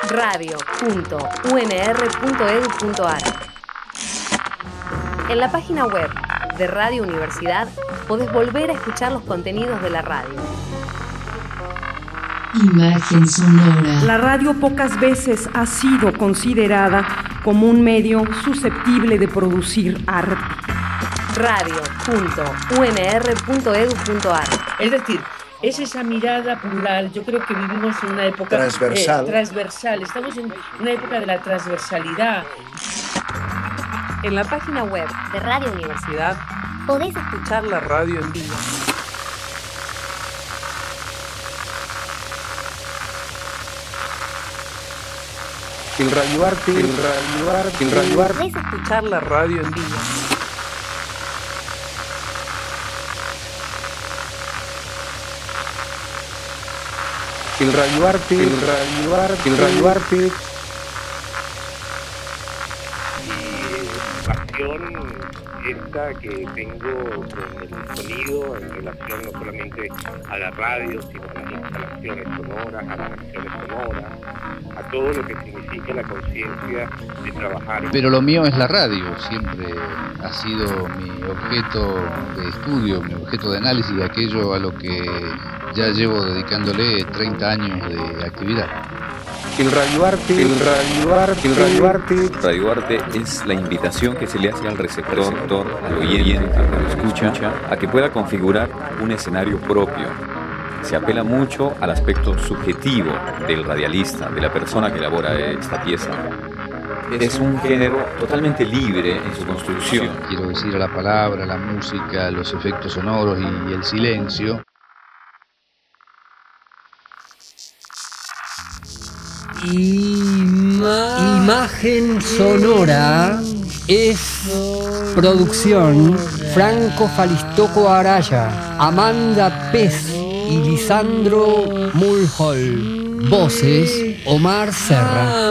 radio.unr.edu.ar. En la página web de Radio Universidad podés volver a escuchar los contenidos de la radio. Imagen sonora. La radio pocas veces ha sido considerada como un medio susceptible de producir arte. radio.unr.edu.ar. Es decir, es esa mirada plural. Yo creo que vivimos en una época transversal. Estamos en una época de la transversalidad. En la página web de Radio Universidad podés escuchar la radio en vivo. El radioarte. Podés escuchar la radio en vivo. El radioarte. Esta que tengo con el sonido en relación no solamente a la radio, sino a las instalaciones sonoras, a las acciones sonoras, a todo lo que significa la conciencia de trabajar. Pero lo mío es la radio, siempre ha sido mi objeto de estudio, mi objeto de análisis, aquello a lo que ya llevo dedicándole 30 años de actividad. El radioarte. Radioarte es la invitación que se le hace al receptor, al oyente, al que lo escucha, a que pueda configurar un escenario propio. Se apela mucho al aspecto subjetivo del radialista, de la persona que elabora esta pieza. Es un género totalmente libre en su construcción. Quiero decir, a la palabra, la música, los efectos sonoros y el silencio. Imagen sonora es producción Franco Falistoco Araya, Amanda Pez y Lisandro Mulhall. Voces Omar Serra.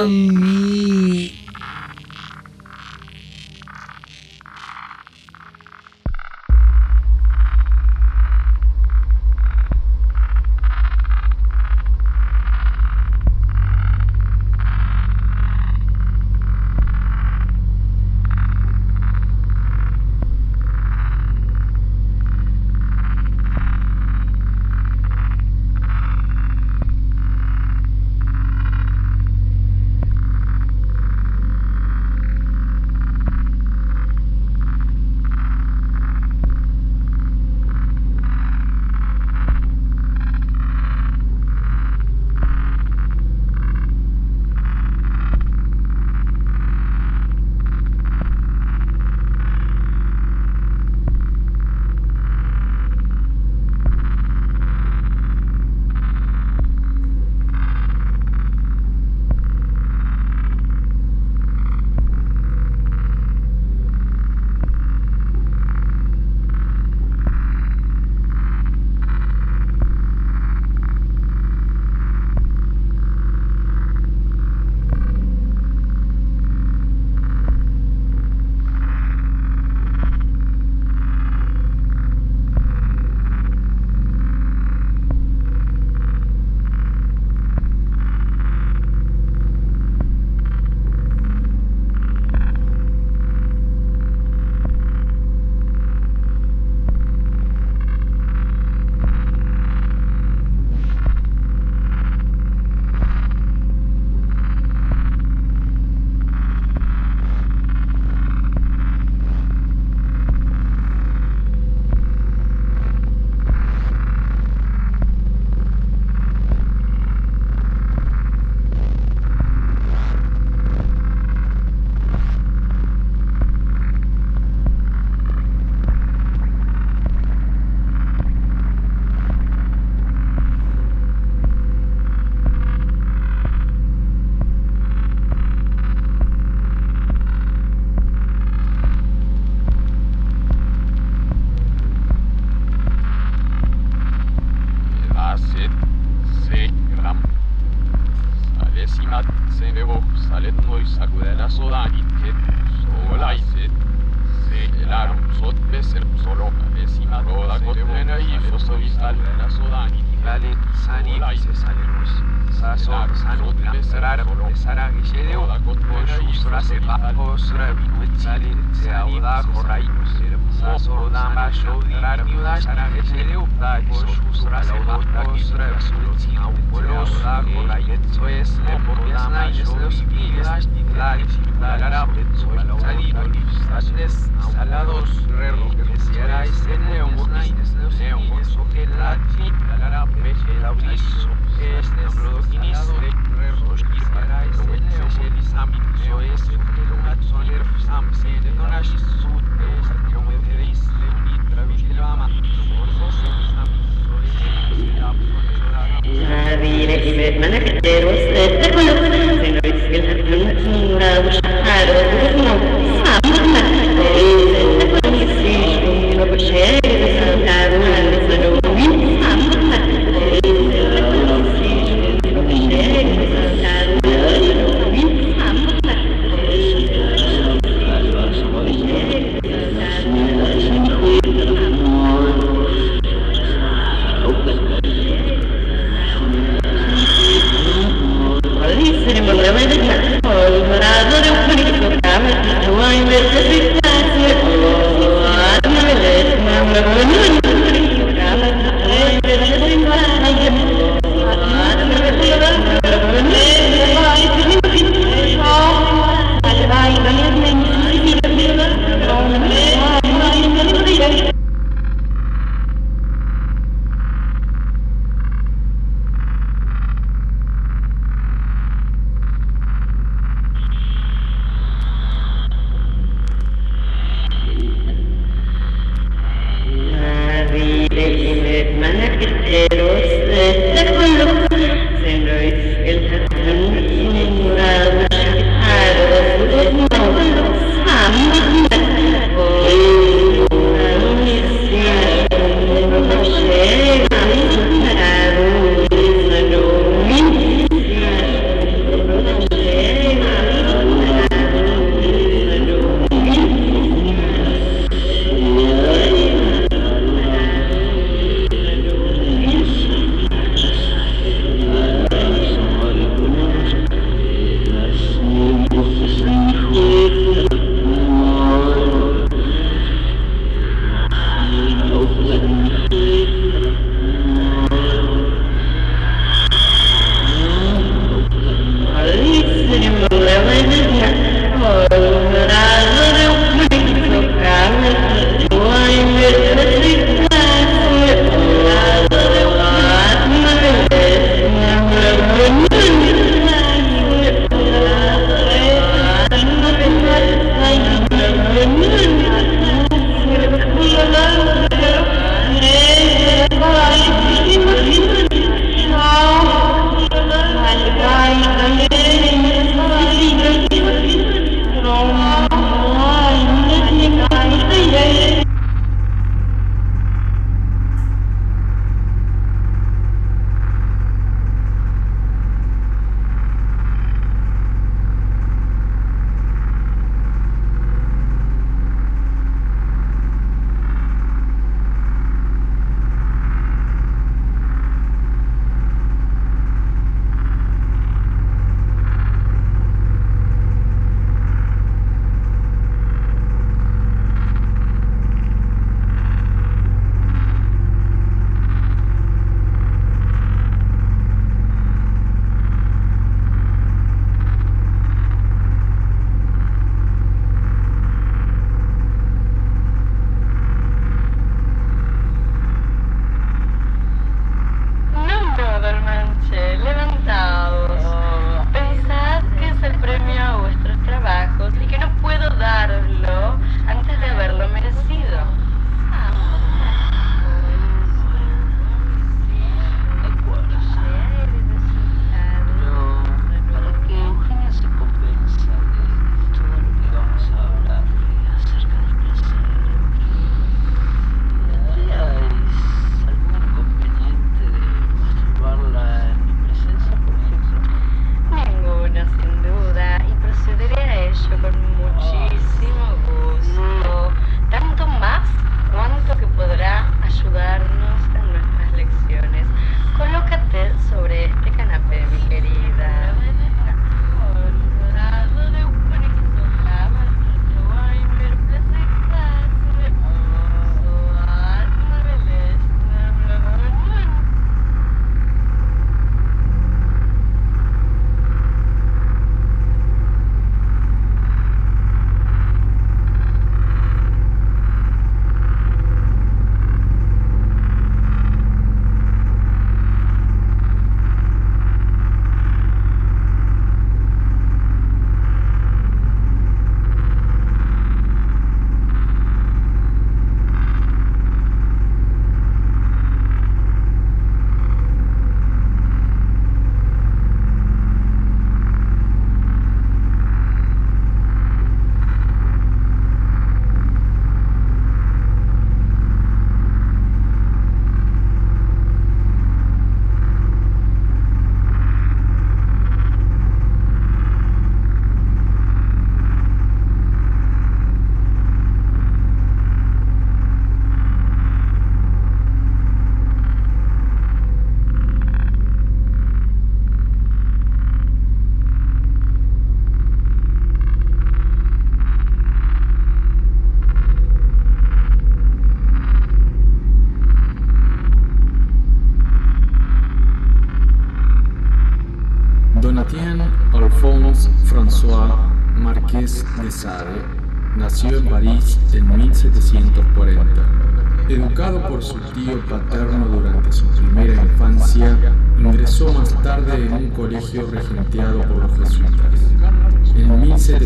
de Sade nació en París en 1740. Educado por su tío paterno durante su primera infancia, ingresó más tarde en un colegio regenteado por los jesuitas. En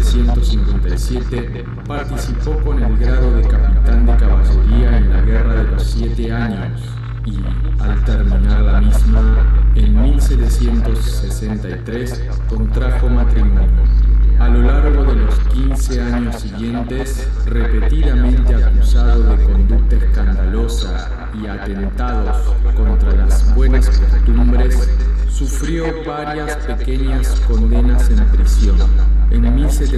1757 participó con el grado de capitán de caballería en la Guerra de los 7 años y, al terminar la misma, en 1763 contrajo matrimonio. A lo largo de los 15 años siguientes, repetidamente acusado de conducta escandalosa y atentados contra las buenas costumbres, sufrió varias pequeñas condenas en prisión. En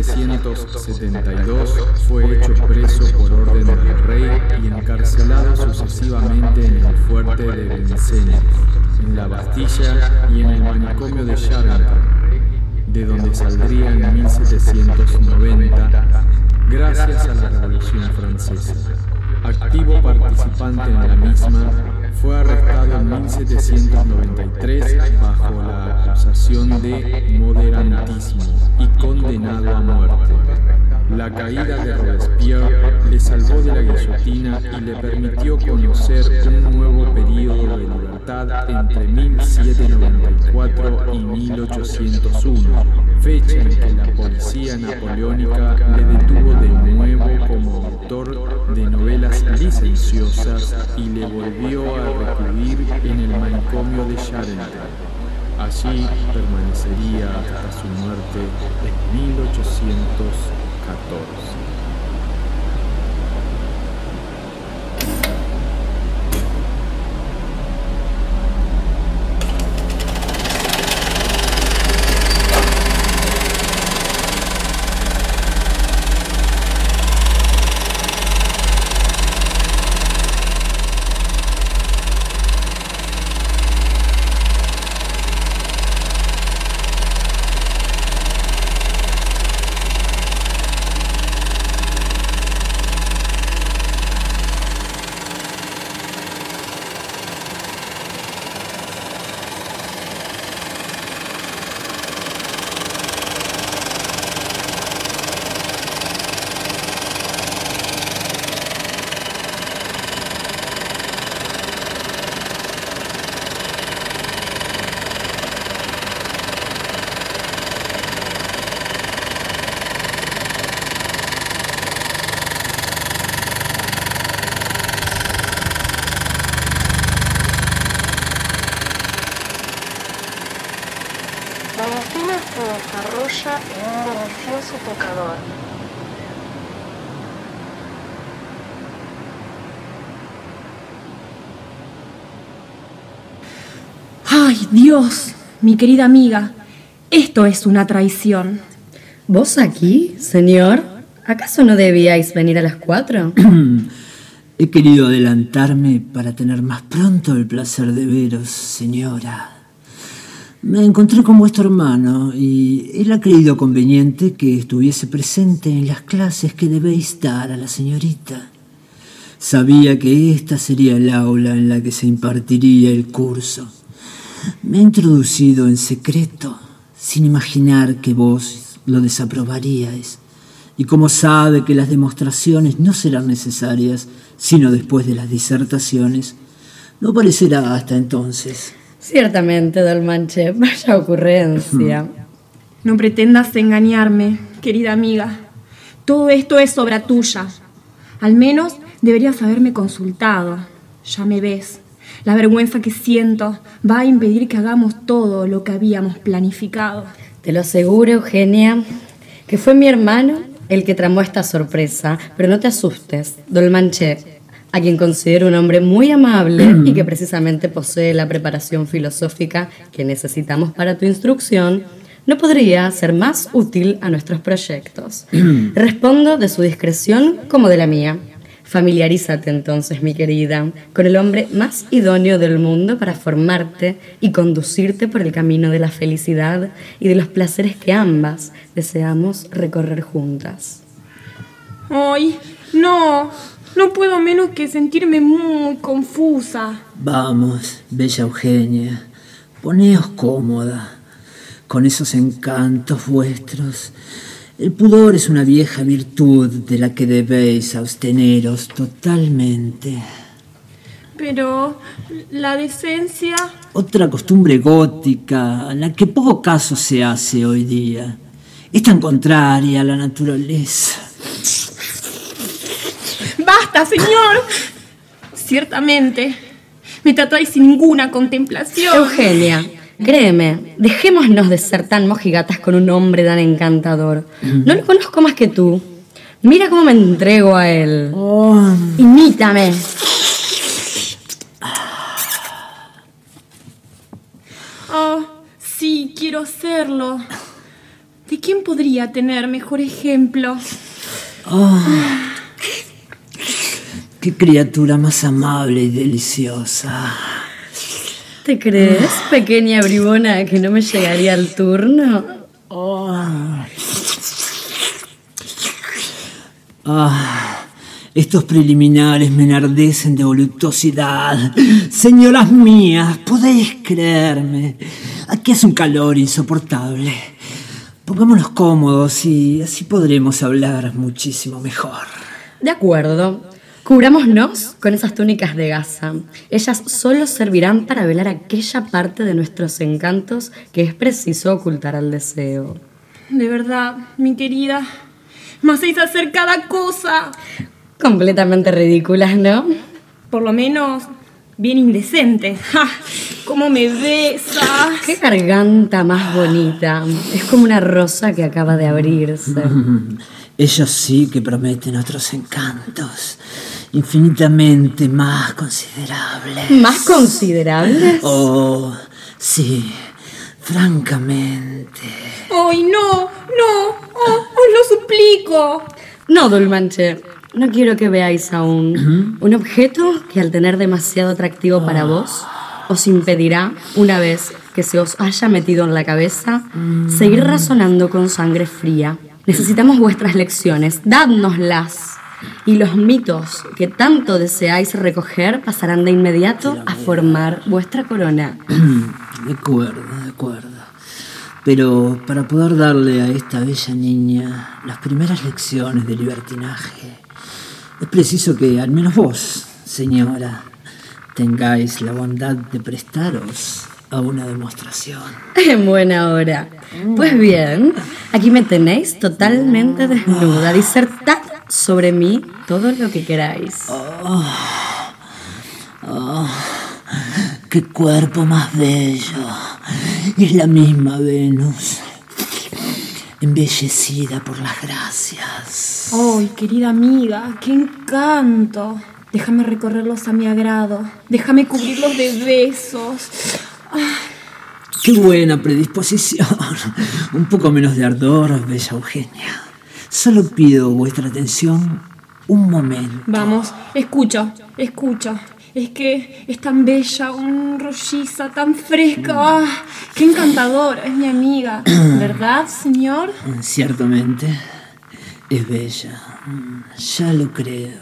1772 fue hecho preso por orden del rey y encarcelado sucesivamente en el fuerte de Vincennes, en la Bastilla y en el manicomio de Charenton, de donde saldría en 1790 gracias a la Revolución Francesa. Activo participante en la misma, fue arrestado en 1793 bajo la acusación de moderantismo y condenado a muerte. La caída de Robespierre le salvó de la guillotina y le permitió conocer un nuevo período de libertad entre 1794 y 1801, fecha en que la policía napoleónica le detuvo de nuevo como autor de novelas licenciosas y le volvió a recluir en el manicomio de Charenton. Allí permanecería hasta su muerte en 1814. ¡Ay, Dios! Mi querida amiga, esto es una traición. ¿Vos aquí, señor? ¿Acaso no debíais venir a las 4? He querido adelantarme para tener más pronto el placer de veros, señora. Me encontré con vuestro hermano y él ha creído conveniente que estuviese presente en las clases que debéis dar a la señorita. Sabía que esta sería el aula en la que se impartiría el curso. Me he introducido en secreto, sin imaginar que vos lo desaprobaríais. Y como sabe que las demostraciones no serán necesarias, sino después de las disertaciones, no parecerá hasta entonces. Ciertamente, Dolmanche, vaya ocurrencia. No pretendas engañarme, querida amiga. Todo esto es obra tuya. Al menos deberías haberme consultado. Ya me ves. La vergüenza que siento va a impedir que hagamos todo lo que habíamos planificado. Te lo aseguro, Eugenia, que fue mi hermano el que tramó esta sorpresa. Pero no te asustes, Dolmanche, a quien considero un hombre muy amable y que precisamente posee la preparación filosófica que necesitamos para tu instrucción, no podría ser más útil a nuestros proyectos. Respondo de su discreción como de la mía. Familiarízate entonces, mi querida, con el hombre más idóneo del mundo para formarte y conducirte por el camino de la felicidad y de los placeres que ambas deseamos recorrer juntas. ¡Ay, no! No puedo menos que sentirme muy confusa. Vamos, bella Eugenia, poneos cómoda. Con esos encantos vuestros, El pudor es una vieja virtud de la que debéis absteneros totalmente. Pero la decencia... Otra costumbre gótica a la que poco caso se hace hoy día. Es tan contraria a la naturaleza. ¡Basta, señor! Ciertamente, me tratáis sin ninguna contemplación. Eugenia, créeme, dejémonos de ser tan mojigatas con un hombre tan encantador. No lo conozco más que tú. Mira cómo me entrego a él. Imítame. Oh, sí, quiero hacerlo. ¿De quién podría tener mejor ejemplo? ¡Qué criatura más amable y deliciosa! ¿Te crees, pequeña bribona, que no me llegaría el turno? Estos preliminares me enardecen de voluptuosidad. Señoras mías, podéis creerme. Aquí hace un calor insoportable. Pongámonos cómodos y así podremos hablar muchísimo mejor. De acuerdo. Cubrámonos con esas túnicas de gasa. Ellas solo servirán para velar aquella parte de nuestros encantos que es preciso ocultar al deseo. De verdad, mi querida, me hacéis hacer cada cosa. Completamente ridículas, ¿no? Por lo menos bien indecente. ¡Ja! ¡Cómo me besas! ¡Qué garganta más bonita! Es como una rosa que acaba de abrirse. Ellos sí que prometen otros encantos, infinitamente más considerables. ¿Más considerables? Oh, sí, francamente. ¡Ay, no! ¡Os lo suplico! No, Dulmanche. No quiero que veáis aún un objeto que al tener demasiado atractivo para vos os impedirá, una vez que se os haya metido en la cabeza, seguir razonando con sangre fría. Necesitamos vuestras lecciones, dádnoslas. Y los mitos que tanto deseáis recoger pasarán de inmediato a formar vuestra corona. De acuerdo. Pero para poder darle a esta bella niña las primeras lecciones de libertinaje, es preciso que al menos vos, señora, tengáis la bondad de prestaros a una demostración. En buena hora. Pues bien, aquí me tenéis totalmente desnuda. Disertad sobre mí todo lo que queráis. ¡Qué cuerpo más bello! Es la misma Venus, embellecida por las gracias. ¡Ay, querida amiga! ¡Qué encanto! Déjame recorrerlos a mi agrado. Déjame cubrirlos de besos. ¡Qué buena predisposición! Un poco menos de ardor, bella Eugenia. Solo pido vuestra atención un momento. Vamos, escucho. Es que es tan bella, rolliza, tan fresca. ¡Qué encantadora es mi amiga! ¿Verdad, señor? Ciertamente, es bella. Ya lo creo.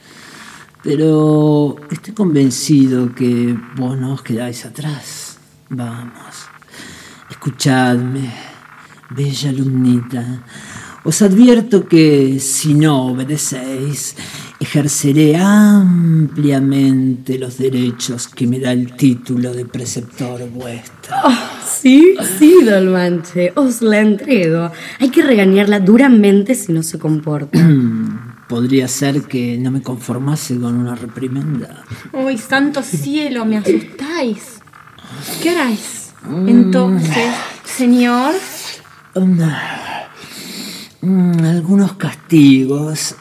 Pero estoy convencido que vos no os quedáis atrás. Vamos, escuchadme, bella alumnita. Os advierto que si no obedecéis, ejerceré ampliamente los derechos que me da el título de preceptor vuestro. Sí, Dulmanche, os la entrego. Hay que regañarla duramente si no se comporta. Podría ser que no me conformase con una reprimenda. ¡Ay, santo cielo, me asustáis! ¿Qué haráis entonces, señor? Algunos castigos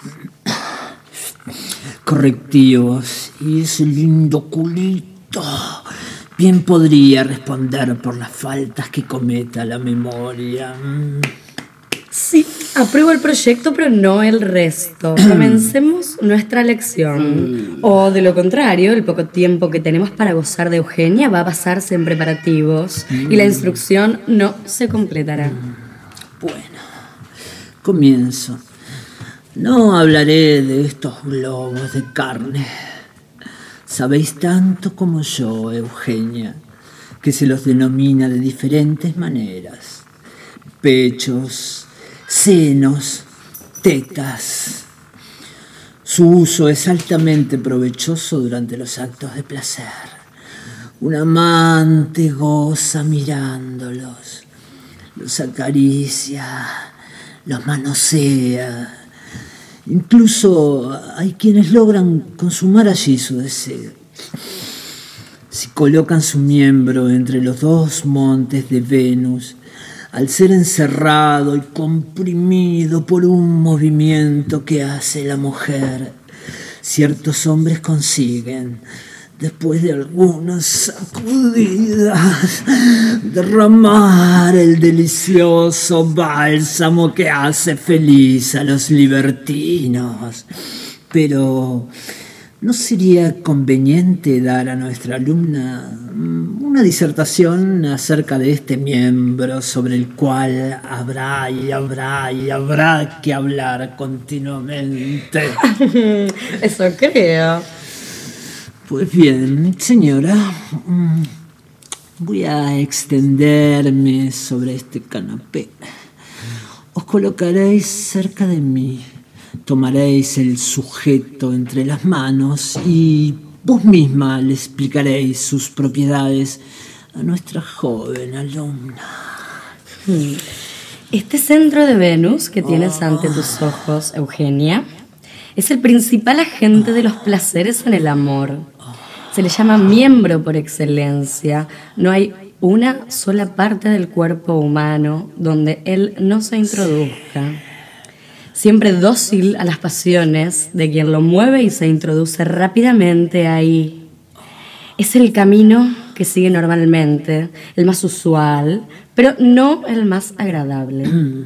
correctivos y ese lindo culito bien podría responder por las faltas que cometa la memoria. Sí, apruebo el proyecto, pero no el resto. Comencemos nuestra lección. O de lo contrario, el poco tiempo que tenemos para gozar de Eugenia va a pasarse en preparativos y la instrucción no se completará. Bueno, comienzo. No hablaré de estos globos de carne. Sabéis tanto como yo, Eugenia, que se los denomina de diferentes maneras. Pechos, senos, tetas. Su uso es altamente provechoso durante los actos de placer. Un amante goza mirándolos, los acaricia, los manosea. Incluso hay quienes logran consumar allí su deseo. Si colocan su miembro entre los dos montes de Venus, al ser encerrado y comprimido por un movimiento que hace la mujer, ciertos hombres consiguen, después de algunas sacudidas, derramar el delicioso bálsamo que hace feliz a los libertinos. Pero ¿no sería conveniente dar a nuestra alumna una disertación acerca de este miembro sobre el cual habrá que hablar continuamente? Eso creo. Pues bien, señora, voy a extenderme sobre este canapé. Os colocaréis cerca de mí. Tomaréis el sujeto entre las manos y vos misma le explicaréis sus propiedades a nuestra joven alumna. Este centro de Venus que tienes ante tus ojos, Eugenia, es el principal agente de los placeres en el amor. Se le llama miembro por excelencia. No hay una sola parte del cuerpo humano donde él no se introduzca. Siempre dócil a las pasiones de quien lo mueve y se introduce rápidamente ahí. Es el camino que sigue normalmente, el más usual, pero no el más agradable. En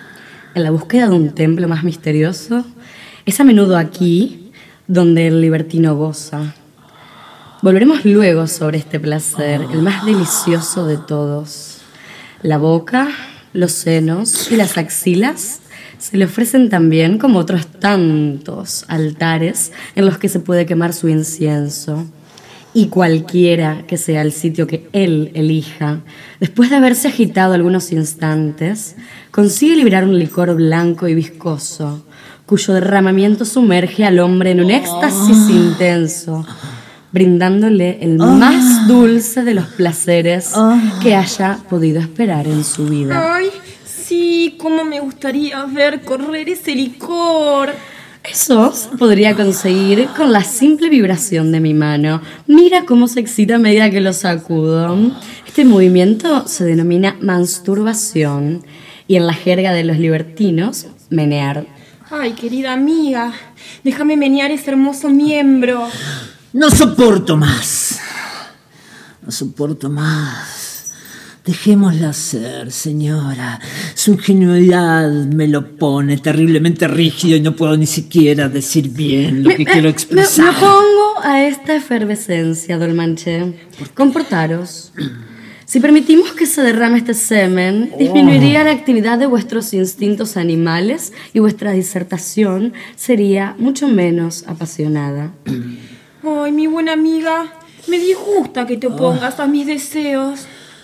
la búsqueda de un templo más misterioso, es a menudo aquí donde el libertino goza. Volveremos luego sobre este placer, el más delicioso de todos. La boca, los senos y las axilas se le ofrecen también como otros tantos altares en los que se puede quemar su incienso. Y cualquiera que sea el sitio que él elija, después de haberse agitado algunos instantes, consigue liberar un licor blanco y viscoso, cuyo derramamiento sumerge al hombre en un éxtasis intenso, brindándole el más dulce de los placeres que haya podido esperar en su vida. ¡Ay! Sí, cómo me gustaría ver correr ese licor. Eso se podría conseguir con la simple vibración de mi mano. Mira cómo se excita a medida que lo sacudo. Este movimiento se denomina masturbación y en la jerga de los libertinos, menear. Ay, querida amiga, déjame menear ese hermoso miembro. No soporto más. No soporto más. Dejémosla ser, señora. Su ingenuidad me lo pone terriblemente rígido y no puedo ni siquiera decir bien lo que quiero expresar. Me opongo a esta efervescencia, Dolmanche. Comportaros. Si permitimos que se derrame este semen, disminuiría la actividad de vuestros instintos animales y vuestra disertación sería mucho menos apasionada. Ay, mi buena amiga, me disgusta que te opongas a mis deseos.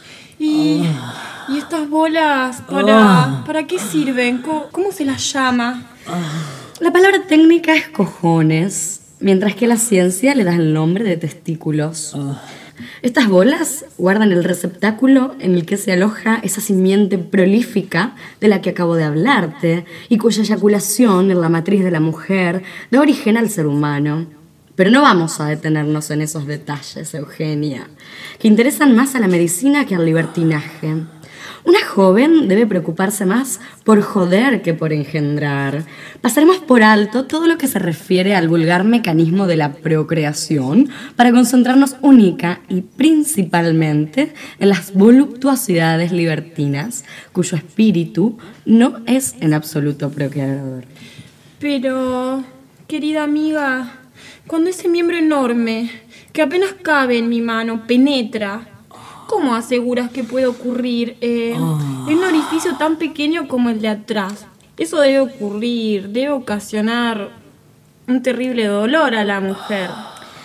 Y estas bolas, ¿para qué sirven? ¿Cómo se las llama? La palabra técnica es cojones, mientras que la ciencia le da el nombre de testículos. Estas bolas guardan el receptáculo en el que se aloja esa simiente prolífica de la que acabo de hablarte y cuya eyaculación en la matriz de la mujer da origen al ser humano. Pero no vamos a detenernos en esos detalles, Eugenia, que interesan más a la medicina que al libertinaje. Una joven debe preocuparse más por joder que por engendrar. Pasaremos por alto todo lo que se refiere al vulgar mecanismo de la procreación para concentrarnos única y principalmente en las voluptuosidades libertinas, cuyo espíritu no es en absoluto procreador. Pero, querida amiga, cuando ese miembro enorme, que apenas cabe en mi mano, penetra, ¿cómo aseguras que puede ocurrir en un orificio tan pequeño como el de atrás? Eso debe ocurrir, debe ocasionar un terrible dolor a la mujer.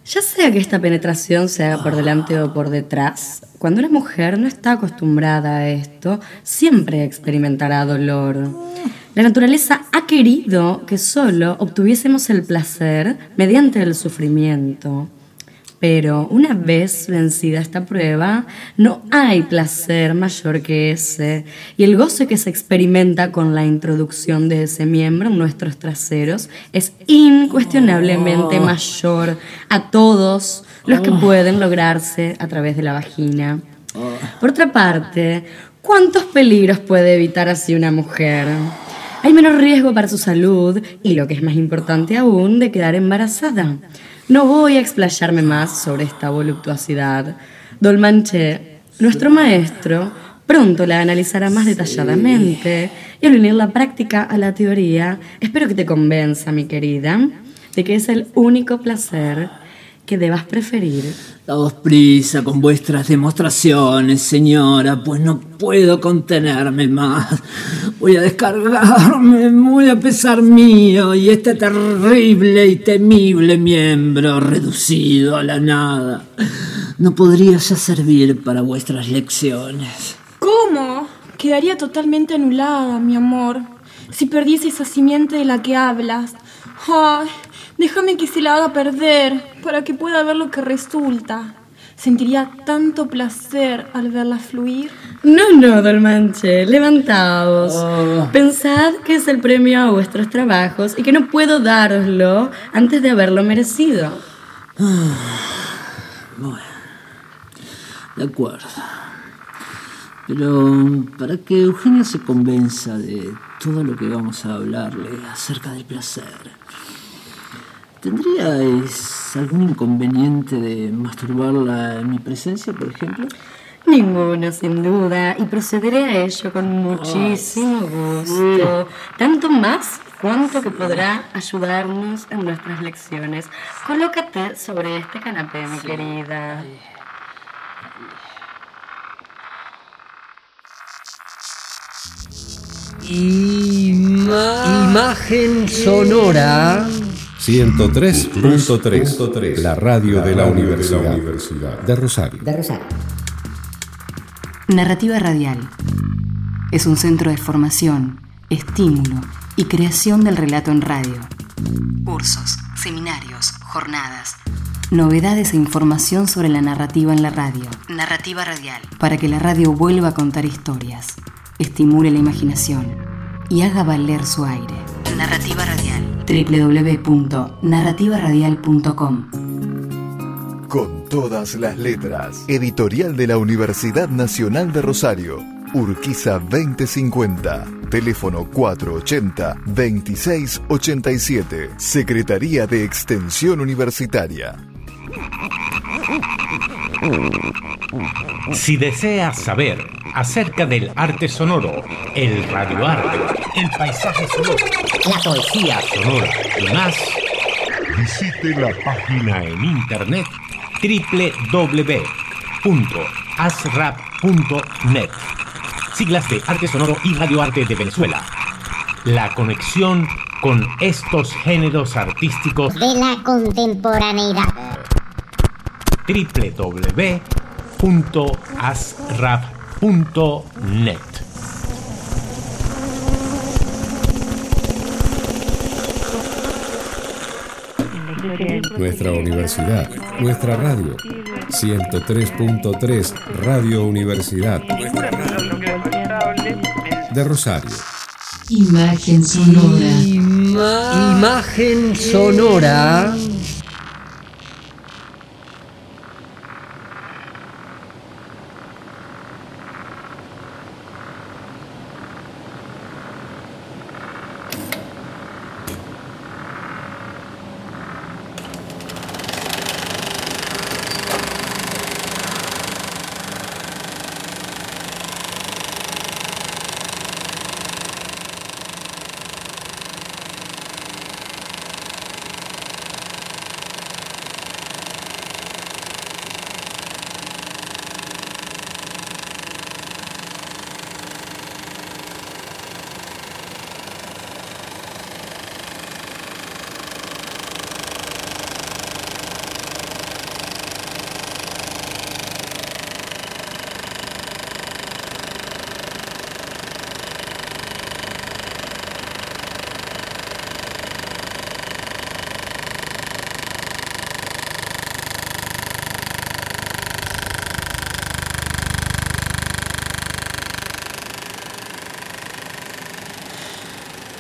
Ya sea que esta penetración se haga por delante o por detrás, cuando una mujer no está acostumbrada a esto, siempre experimentará dolor. La naturaleza ha querido que solo obtuviésemos el placer mediante el sufrimiento. Pero una vez vencida esta prueba, no hay placer mayor que ese. Y el goce que se experimenta con la introducción de ese miembro en nuestros traseros es incuestionablemente mayor a todos los que pueden lograrse a través de la vagina. Por otra parte, ¿cuántos peligros puede evitar así una mujer? Hay menos riesgo para su salud y, lo que es más importante aún, de quedar embarazada. No voy a explayarme más sobre esta voluptuosidad. Dolmanché, nuestro maestro, pronto la analizará más detalladamente y al unir la práctica a la teoría, espero que te convenza, mi querida, de que es el único placer que debas preferir. Daos prisa con vuestras demostraciones, señora, pues no puedo contenerme más. Voy a descargarme muy a pesar mío y este terrible y temible miembro reducido a la nada no podría ya servir para vuestras lecciones. ¿Cómo? Quedaría totalmente anulada, mi amor, si perdiese esa simiente de la que hablas. Ay, déjame que se la haga perder para que pueda ver lo que resulta. Sentiría tanto placer al verla fluir. No, Dolmanché, levantaos. Pensad que es el premio a vuestros trabajos y que no puedo dároslo antes de haberlo merecido. Bueno, de acuerdo. Pero para que Eugenia se convenza de todo lo que vamos a hablarle acerca del placer, ¿tendríais algún inconveniente de masturbarla en mi presencia, por ejemplo? Ninguno, sin duda, y procederé a ello con muchísimo gusto. Tanto más cuanto que podrá ayudarnos en nuestras lecciones. Colócate sobre este canapé, mi querida. Imagen sonora. 103.3, la radio de la Universidad de Rosario. Narrativa Radial es un centro de formación, estímulo y creación del relato en radio. Cursos, seminarios, jornadas, novedades e información sobre la narrativa en la radio. Narrativa Radial, para que la radio vuelva a contar historias, estimule la imaginación y haga valer su aire. Narrativa Radial. www.narrativaradial.com. Con todas las letras. Editorial de la Universidad Nacional de Rosario. Urquiza 2050. Teléfono 480-2687. Secretaría de Extensión Universitaria. Si deseas saber acerca del arte sonoro, el radioarte, el paisaje sonoro, la poesía sonora y más, visite la página en internet www.asrap.net. Siglas de Arte Sonoro y Radioarte de Venezuela. La conexión con estos géneros artísticos de la contemporaneidad. www.asrap.net. Nuestra universidad, nuestra radio. 103.3 Radio Universidad de Rosario. Imagen sonora. Imagen sonora.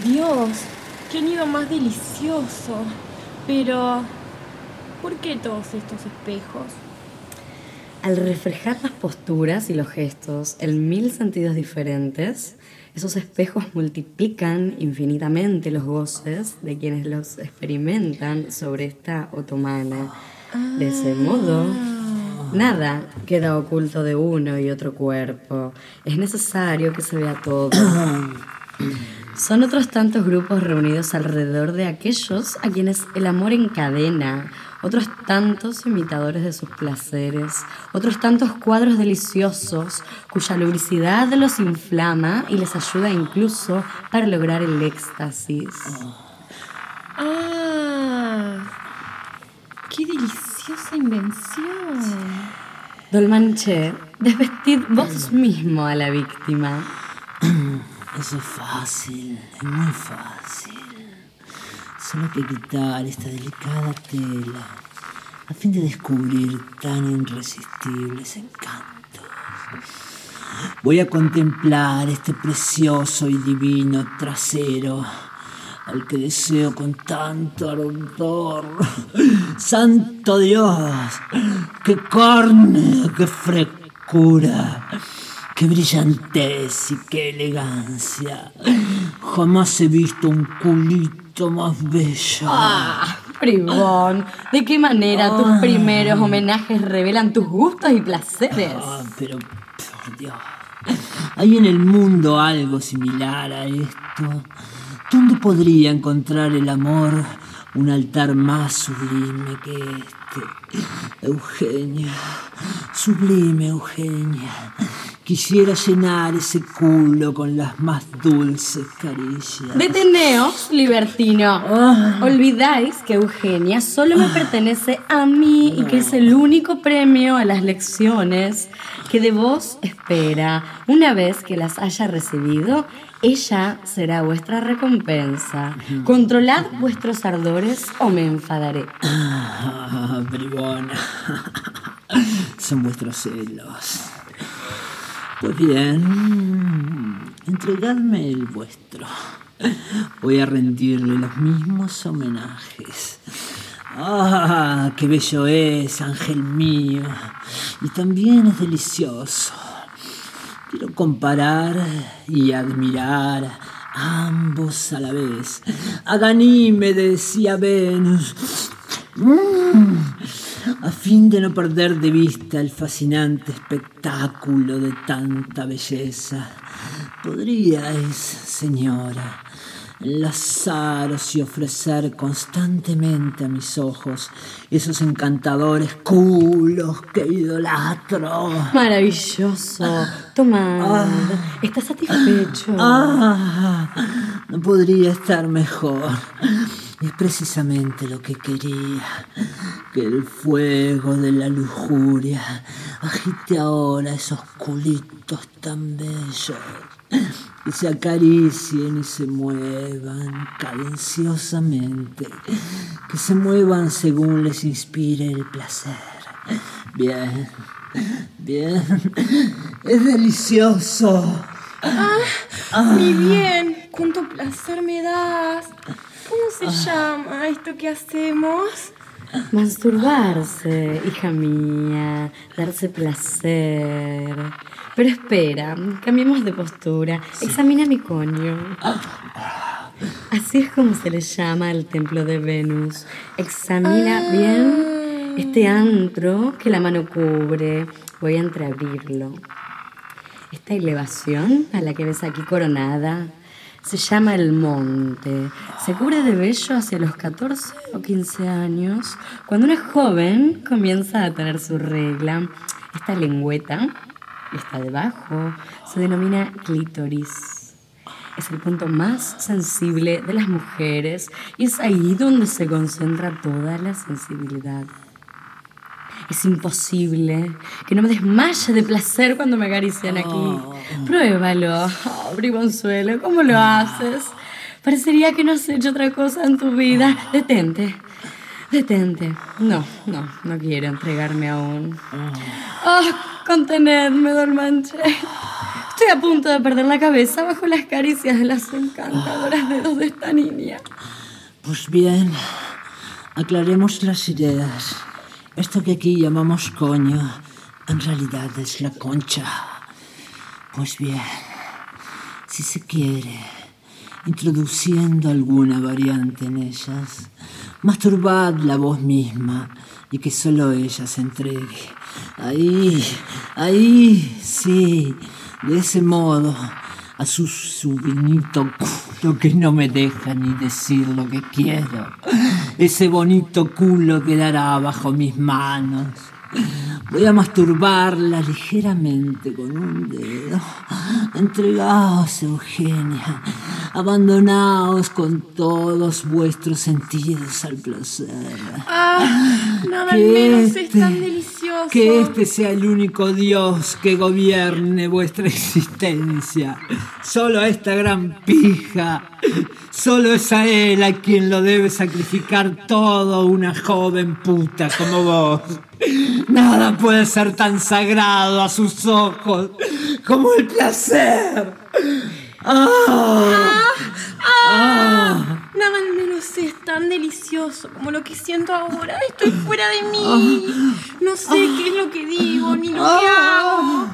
Dios, qué nido más delicioso. Pero, ¿por qué todos estos espejos? Al reflejar las posturas y los gestos en 1000 sentidos diferentes, esos espejos multiplican infinitamente los goces de quienes los experimentan sobre esta otomana. De ese modo, nada queda oculto de uno y otro cuerpo. Es necesario que se vea todo. Son otros tantos grupos reunidos alrededor de aquellos a quienes el amor encadena, otros tantos imitadores de sus placeres, otros tantos cuadros deliciosos cuya lubricidad los inflama y les ayuda incluso para lograr el éxtasis. ¡Qué deliciosa invención! Dolmanche, desvestid vos mismo a la víctima. Eso es fácil, es muy fácil. Solo hay que quitar esta delicada tela a fin de descubrir tan irresistibles encantos. Voy a contemplar este precioso y divino trasero al que deseo con tanto ardor. ¡Santo Dios! ¡Qué carne! ¡Qué frescura! ¡Qué brillantez y qué elegancia! Jamás he visto un culito más bello. Bribón, ¿de qué manera tus primeros homenajes revelan tus gustos y placeres? Pero, por Dios, ¿hay en el mundo algo similar a esto? ¿Dónde podría encontrar el amor un altar más sublime que este? Eugenia, sublime Eugenia, quisiera llenar ese culo con las más dulces caricias. Deteneos, libertino. Olvidáis que Eugenia solo me pertenece a mí y que es el único premio a las lecciones que de vos espera. Una vez que las haya recibido, ella será vuestra recompensa. Controlad vuestros ardores o me enfadaré. Bribona, son vuestros celos. Pues bien, entregadme el vuestro. Voy a rendirle los mismos homenajes. ¡Qué bello es, ángel mío! Y también es delicioso. Quiero comparar y admirar a ambos a la vez, a Ganímedes y a Venus, a fin de no perder de vista el fascinante espectáculo de tanta belleza. ¿Podríais, señora, enlazaros y ofrecer constantemente a mis ojos esos encantadores culos que idolatro? Maravilloso. Toma, ¿estás satisfecho? No podría estar mejor. Es precisamente lo que quería, que el fuego de la lujuria agite ahora esos culitos tan bellos, que se acaricien y se muevan cadenciosamente, que se muevan según les inspire el placer. Bien, bien, es delicioso. Mi bien, cuánto placer me das. ¿Cómo se llama esto que hacemos? Masturbarse, hija mía, darse placer. Pero espera, cambiemos de postura. Sí. Examina mi coño. Así es como se le llama al templo de Venus. Examina bien este antro que la mano cubre. Voy a entreabrirlo. Esta elevación a la que ves aquí coronada se llama el monte. Se cubre de vello hacia los 14 o 15 años, cuando una joven comienza a tener su regla. Esta lengüeta, que está debajo, se denomina clítoris. Es el punto más sensible de las mujeres y es ahí donde se concentra toda la sensibilidad. Es imposible que no me desmaye de placer cuando me acarician aquí. Pruébalo. Bribonzuelo, ¿cómo lo haces? Parecería que no has hecho otra cosa en tu vida. Detente. No quiero entregarme aún. Contenedme, Dolmanche. Estoy a punto de perder la cabeza bajo las caricias de las encantadoras dedos de esta niña. Pues bien, aclaremos las ideas. Esto que aquí llamamos coño, en realidad es la concha. Pues bien, si se quiere, introduciendo alguna variante en ellas, masturbadla vos misma y que solo ella se entregue. Ahí, sí, de ese modo, a su bonito culo que no me deja ni decir lo que quiero. Ese bonito culo quedará bajo mis manos. Voy a masturbarla ligeramente con un dedo. Entregaos, Eugenia. Abandonaos con todos vuestros sentidos al placer. Nada menos es tan delicioso. Que este sea el único Dios que gobierne vuestra existencia. Solo a esta gran pija. Solo es a él a quien lo debe sacrificar todo una joven puta como vos. Nada puede ser tan sagrado a sus ojos como el placer. Nada menos es tan delicioso como lo que siento ahora. Estoy fuera de mí. No sé qué es lo que digo ni lo que hago.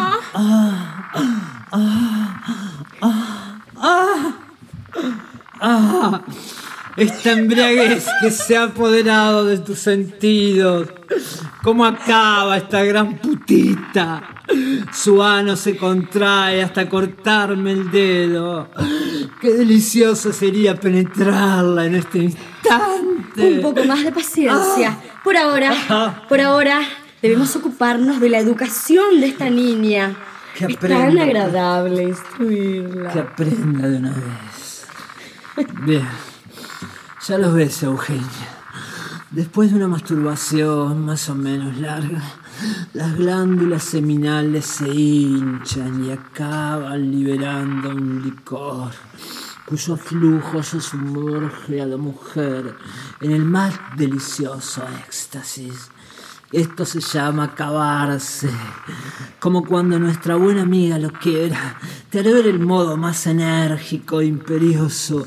Esta embriaguez que se ha apoderado de tus sentidos. ¿Cómo acaba esta gran putita? Su ano se contrae hasta cortarme el dedo. Qué delicioso sería penetrarla en este instante. Un poco más de paciencia. Por ahora, debemos ocuparnos de la educación de esta niña. Que es tan agradable instruirla. Que aprenda de una vez. Bien, ya lo ves, Eugenia. Después de una masturbación más o menos larga, las glándulas seminales se hinchan y acaban liberando un licor cuyo flujo se sumerge a la mujer en el más delicioso éxtasis. Esto se llama acabarse, como cuando nuestra buena amiga lo quiera. Te haré ver el modo más enérgico e imperioso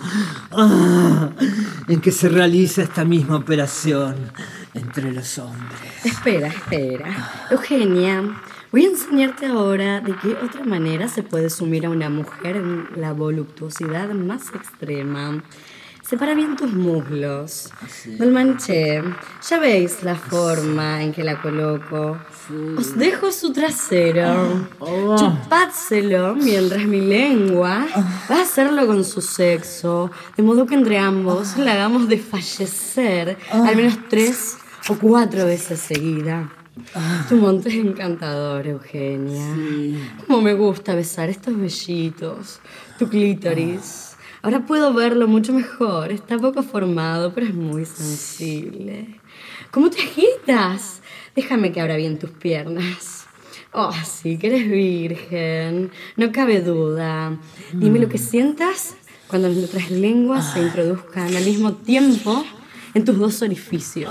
en que se realiza esta misma operación entre los hombres. Espera. Eugenia, voy a enseñarte ahora de qué otra manera se puede sumir a una mujer en la voluptuosidad más extrema. Separa bien tus muslos. Dolmanché, ya veis la forma en que la coloco. Os dejo su trasero. Chupadselo mientras mi lengua va a hacerlo con su sexo, de modo que entre ambos la hagamos desfallecer al menos 3 o 4 veces seguida. Tu monte es encantador, Eugenia. Cómo me gusta besar estos vellitos, tu clítoris. Ahora puedo verlo mucho mejor. Está poco formado, pero es muy sensible. ¿Cómo te agitas? Déjame que abra bien tus piernas. Oh, sí, que eres virgen. No cabe duda. Dime lo que sientas cuando nuestras lenguas se introduzcan al mismo tiempo en tus 2 orificios.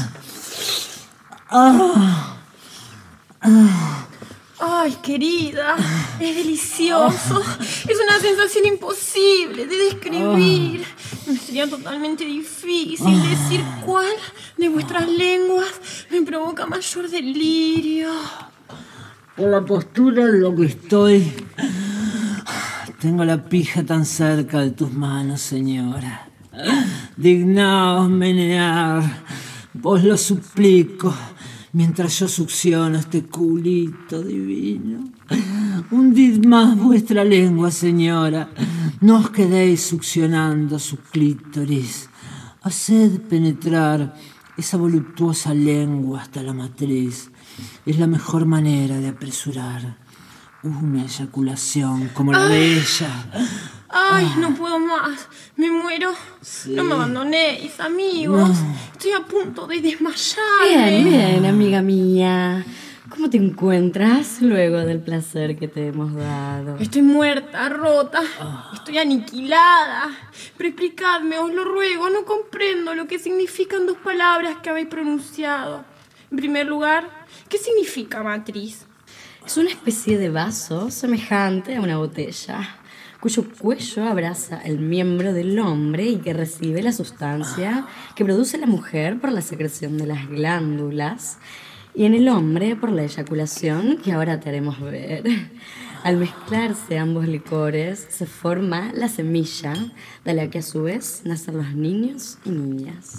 Ay, querida, es delicioso. Es una sensación imposible de describir. Me sería totalmente difícil decir cuál de vuestras lenguas me provoca mayor delirio. Por la postura en lo que estoy, tengo la pija tan cerca de tus manos, señora. Dignaos menear, vos lo suplico. Mientras yo succiono este culito divino. Hundid más vuestra lengua, señora. No os quedéis succionando su clítoris. Haced penetrar esa voluptuosa lengua hasta la matriz. Es la mejor manera de apresurar una eyaculación como la de ella. Ay, no puedo más. Me muero. Sí. No me abandonéis, amigos. No. Estoy a punto de desmayarme. Bien, amiga mía. ¿Cómo te encuentras luego del placer que te hemos dado? Estoy muerta, rota. Estoy aniquilada. Pero explicadme, os lo ruego. No comprendo lo que significan 2 palabras que habéis pronunciado. En primer lugar, ¿qué significa matriz? Es una especie de vaso semejante a una botella, cuyo cuello abraza el miembro del hombre y que recibe la sustancia que produce la mujer por la secreción de las glándulas y en el hombre por la eyaculación que ahora te haremos ver. Al mezclarse ambos licores se forma la semilla de la que a su vez nacen los niños y niñas.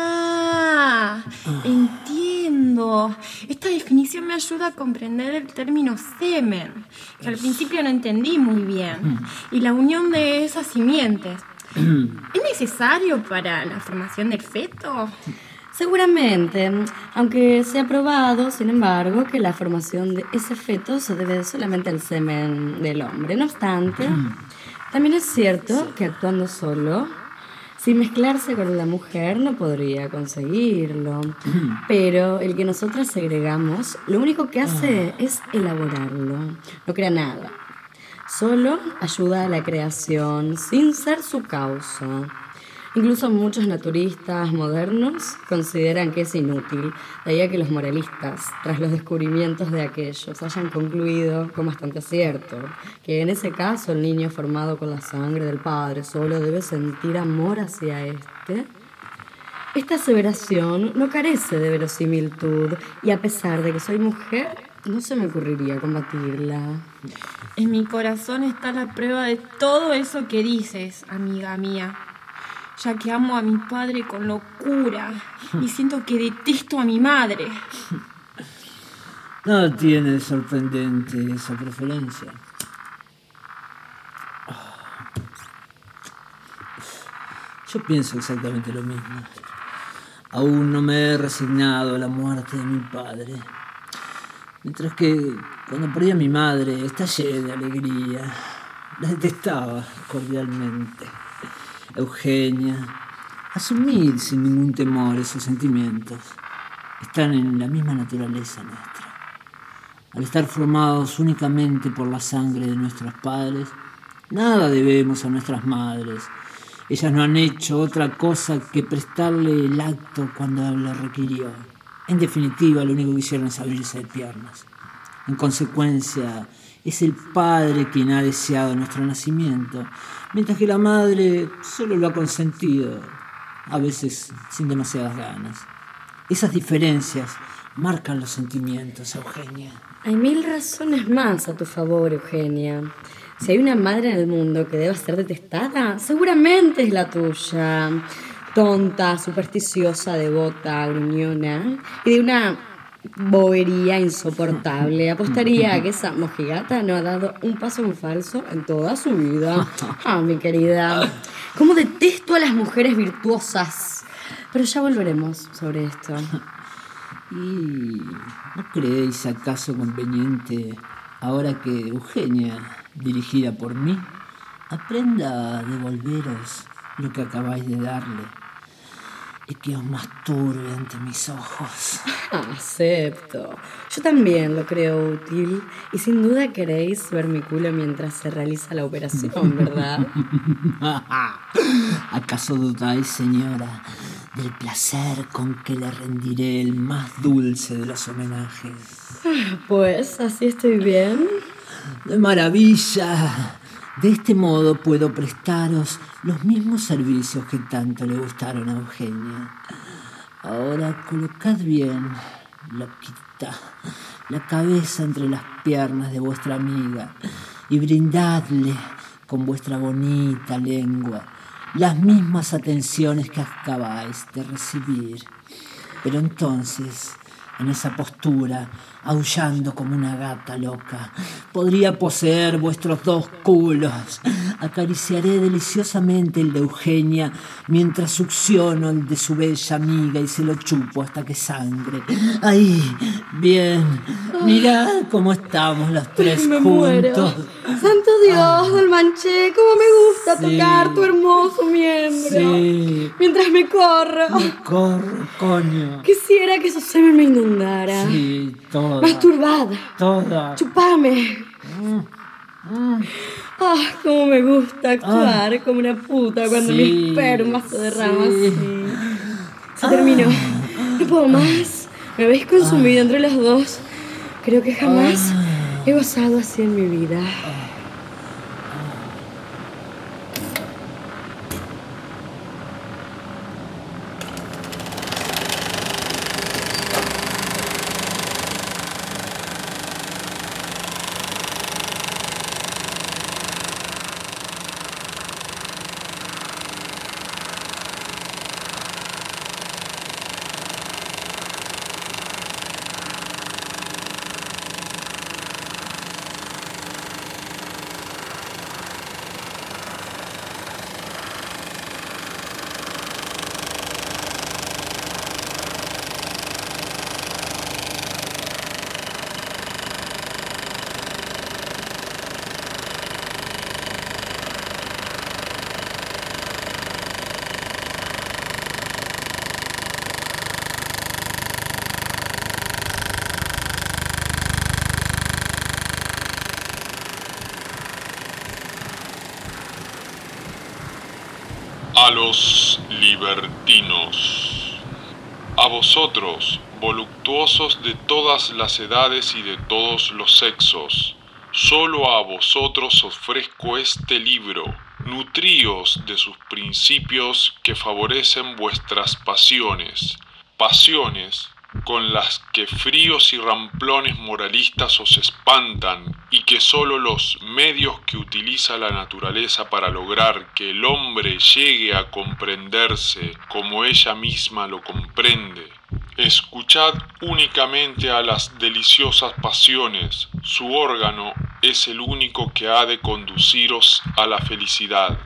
Entiendo. Esta definición me ayuda a comprender el término semen, que al principio no entendí muy bien, y la unión de esas simientes. ¿Es necesario para la formación del feto? Seguramente, aunque se ha probado, sin embargo, que la formación de ese feto se debe solamente al semen del hombre. No obstante, también es cierto que actuando solo, sin mezclarse con la mujer, no podría conseguirlo. Pero el que nosotras segregamos, lo único que hace es elaborarlo. No crea nada. Solo ayuda a la creación, sin ser su causa. Incluso muchos naturistas modernos consideran que es inútil, de ahí a que los moralistas, tras los descubrimientos de aquellos, hayan concluido, con bastante acierto, que en ese caso el niño formado con la sangre del padre solo debe sentir amor hacia éste. Esta aseveración no carece de verosimilitud y a pesar de que soy mujer, no se me ocurriría combatirla. En mi corazón está la prueba de todo eso que dices, amiga mía. Ya que amo a mi padre con locura y siento que detesto a mi madre. Nada tiene de sorprendente esa preferencia. Yo pienso exactamente lo mismo. Aún no me he resignado a la muerte de mi padre. Mientras que cuando perdí a mi madre estallé de alegría. La detestaba cordialmente. Eugenia, asumid sin ningún temor esos sentimientos. Están en la misma naturaleza nuestra. Al estar formados únicamente por la sangre de nuestros padres, nada debemos a nuestras madres. Ellas no han hecho otra cosa que prestarle el acto cuando lo requirió. En definitiva, lo único que hicieron es abrirse de piernas. En consecuencia, es el padre quien ha deseado nuestro nacimiento, mientras que la madre solo lo ha consentido, a veces sin demasiadas ganas. Esas diferencias marcan los sentimientos, Eugenia. Hay 1000 razones más a tu favor, Eugenia. Si hay una madre en el mundo que deba ser detestada, seguramente es la tuya. Tonta, supersticiosa, devota, gruñona y de una bobería insoportable. Apostaría a que esa mojigata no ha dado un paso en falso en toda su vida. Mi querida, cómo detesto a las mujeres virtuosas. Pero ya volveremos sobre esto. ¿Y no creéis acaso conveniente, ahora que Eugenia, dirigida por mí, aprenda a devolveros lo que acabáis de darle y que os masturbe ante mis ojos? Acepto. Yo también lo creo útil y sin duda queréis ver mi culo mientras se realiza la operación, ¿verdad? ¿Acaso dudáis, señora, del placer con que le rendiré el más dulce de los homenajes? Pues, ¿así estoy bien? ¡De maravilla! De este modo puedo prestaros los mismos servicios que tanto le gustaron a Eugenia. Ahora colocad bien, loquita, la cabeza entre las piernas de vuestra amiga y brindadle con vuestra bonita lengua las mismas atenciones que acabáis de recibir. Pero entonces, en esa postura, aullando como una gata loca, podría poseer vuestros 2 culos. Acariciaré deliciosamente el de Eugenia mientras succiono el de su bella amiga y se lo chupo hasta que sangre. ¡Ay! Bien. Mirad cómo estamos los 3 juntos. Muero. ¡Santo Dios, Dolmanché! ¡Cómo me gusta tocar tu hermoso miembro! Sí. Mientras me corro. Me corro, coño. Quisiera que su semen me inundara. Sí, toda. Masturbada. Toda. Chupame. Cómo me gusta actuar como una puta cuando mi esperma se derrama así. Se terminó. No puedo más. Me habéis consumido entre los dos. Creo que jamás He gozado así en mi vida. A los libertinos, a vosotros, voluptuosos de todas las edades y de todos los sexos, solo a vosotros ofrezco este libro. Nutríos de sus principios que favorecen vuestras pasiones, pasiones con las que fríos y ramplones moralistas os espantan y que solo los medios que utiliza la naturaleza para lograr que el hombre llegue a comprenderse como ella misma lo comprende. Escuchad únicamente a las deliciosas pasiones, su órgano es el único que ha de conduciros a la felicidad.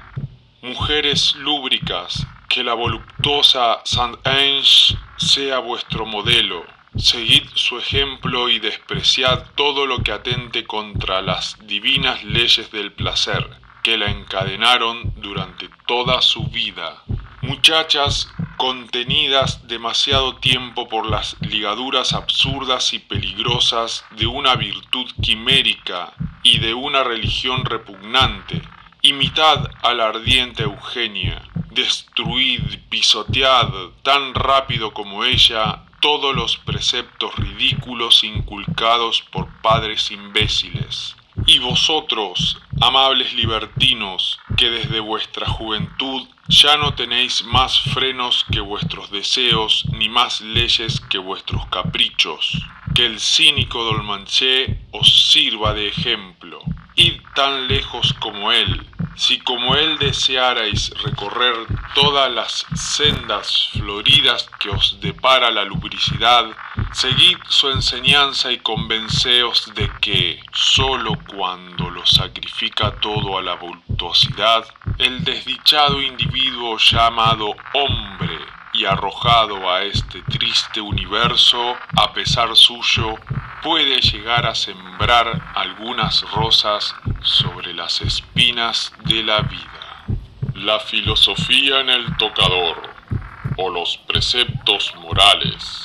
Mujeres lúbricas, que la voluptuosa Saint-Ange sea vuestro modelo. Seguid su ejemplo y despreciad todo lo que atente contra las divinas leyes del placer, que la encadenaron durante toda su vida. Muchachas contenidas demasiado tiempo por las ligaduras absurdas y peligrosas de una virtud quimérica y de una religión repugnante, imitad a la ardiente Eugenia. Destruid, pisotead tan rápido como ella todos los preceptos ridículos inculcados por padres imbéciles. Y vosotros, amables libertinos, que desde vuestra juventud ya no tenéis más frenos que vuestros deseos, ni más leyes que vuestros caprichos, que el cínico Dolmanché os sirva de ejemplo. Id tan lejos como él. Si como él desearais recorrer todas las sendas floridas que os depara la lubricidad, seguid su enseñanza y convenceos de que, sólo cuando lo sacrifica todo a la voluptuosidad, el desdichado individuo llamado hombre y arrojado a este triste universo, a pesar suyo, puede llegar a sembrar algunas rosas sobre las espinas de la vida. La filosofía en el tocador, o los preceptos morales.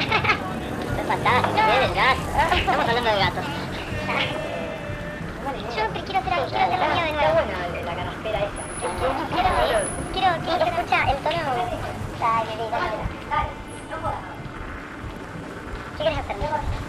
Es fantástico, es el gato. Estamos hablando de gatos. Yo quiero hacer algo, quiero hacer la mía de nuevo. Está buena la canaspera esa. Quiero escucha el tono. Dale, dale. ¿Qué querés hacer?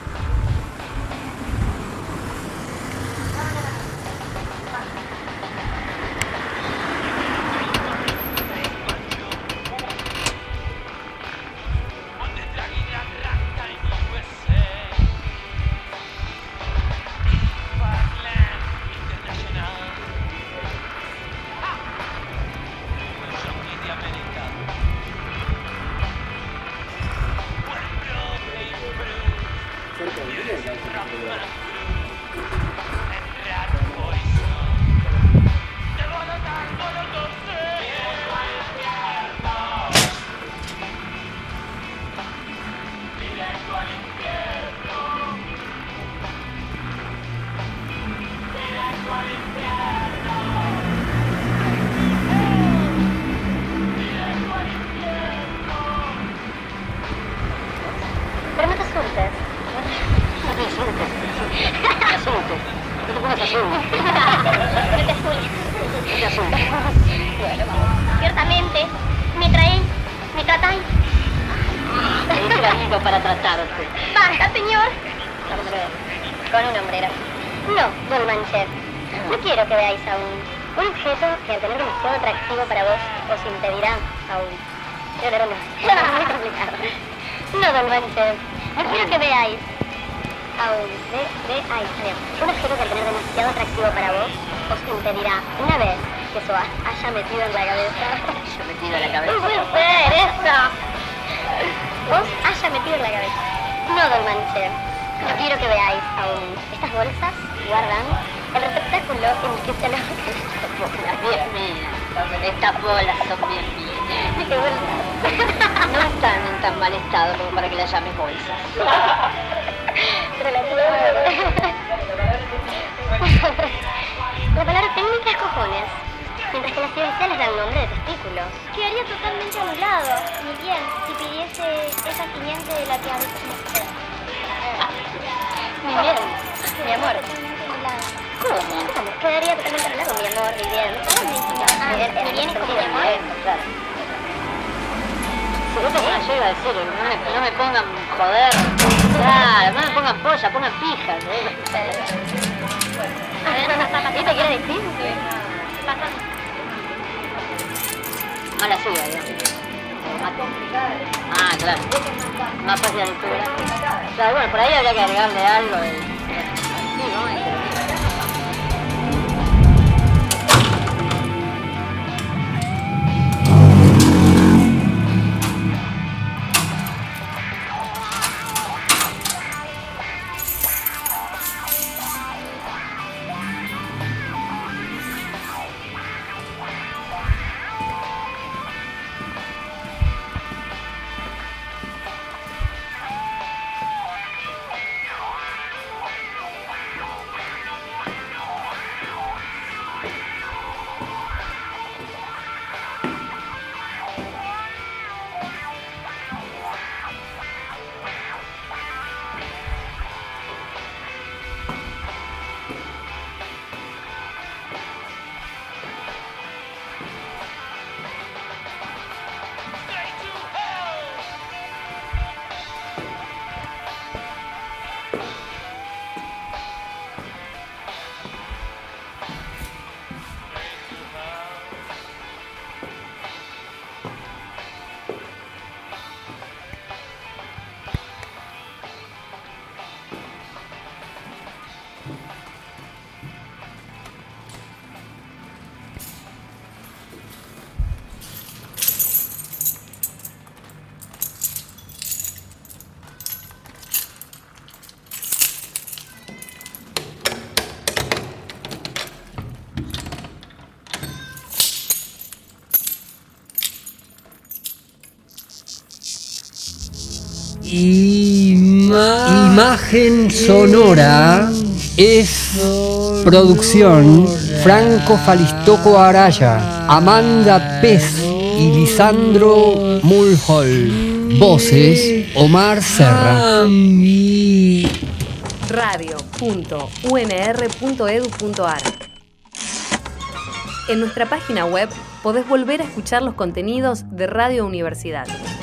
Pero no te asustes. No te asustes. No te pongas azul. No te azules. No te azules. Bueno, vamos. Ciertamente, me tratáis. Es el amigo para tratarte. Basta, señor. Con un hombrero. No, don Mancher. No quiero que veáis a un objeto que al tener demasiado atractivo para vos os impedirá aún. Yo no, muy complicado. No, don Mancher. No quiero que veáis aún. Un objeto que al tener demasiado atractivo para vos os impedirá, una vez que eso haya metido en la cabeza. ¿Haya metido en la cabeza? No puede ser eso. Vos haya metido en la cabeza. No, don Mancher. No quiero que veáis aún. Estas bolsas guardan el receptáculo en el que se lo... Bien mías. Estas bolas son bien mías. ¿Qué bolsas? No están en tan mal estado como para que las llames bolsas. Pero la palabra técnica es cojones, mientras que la ciencia les da el nombre de testículos. Quedaría totalmente anulado, ni bien, si pidiese esa simiente de la que habéis. Ni bien, mi amor. ¿Cómo? Quedaría totalmente anulado, mi amor, ni bien. Ni bien es como mi amor. Claro. Yo iba a decir, no me pongan joder. Claro, no me pongan polla, pongan pijas. A ver, ¿qué te quiere decir? No la siga, digamos. Ah, claro. Más fácil de altura. Claro, bueno, por ahí habría que agregarle algo. Sí, ¿no? Imagen sonora es producción Franco Falistoco Araya, Amanda Pez y Lisandro Mulhall. Voces, Omar Serra. Radio.unr.edu.ar. En nuestra página web podés volver a escuchar los contenidos de Radio Universidad.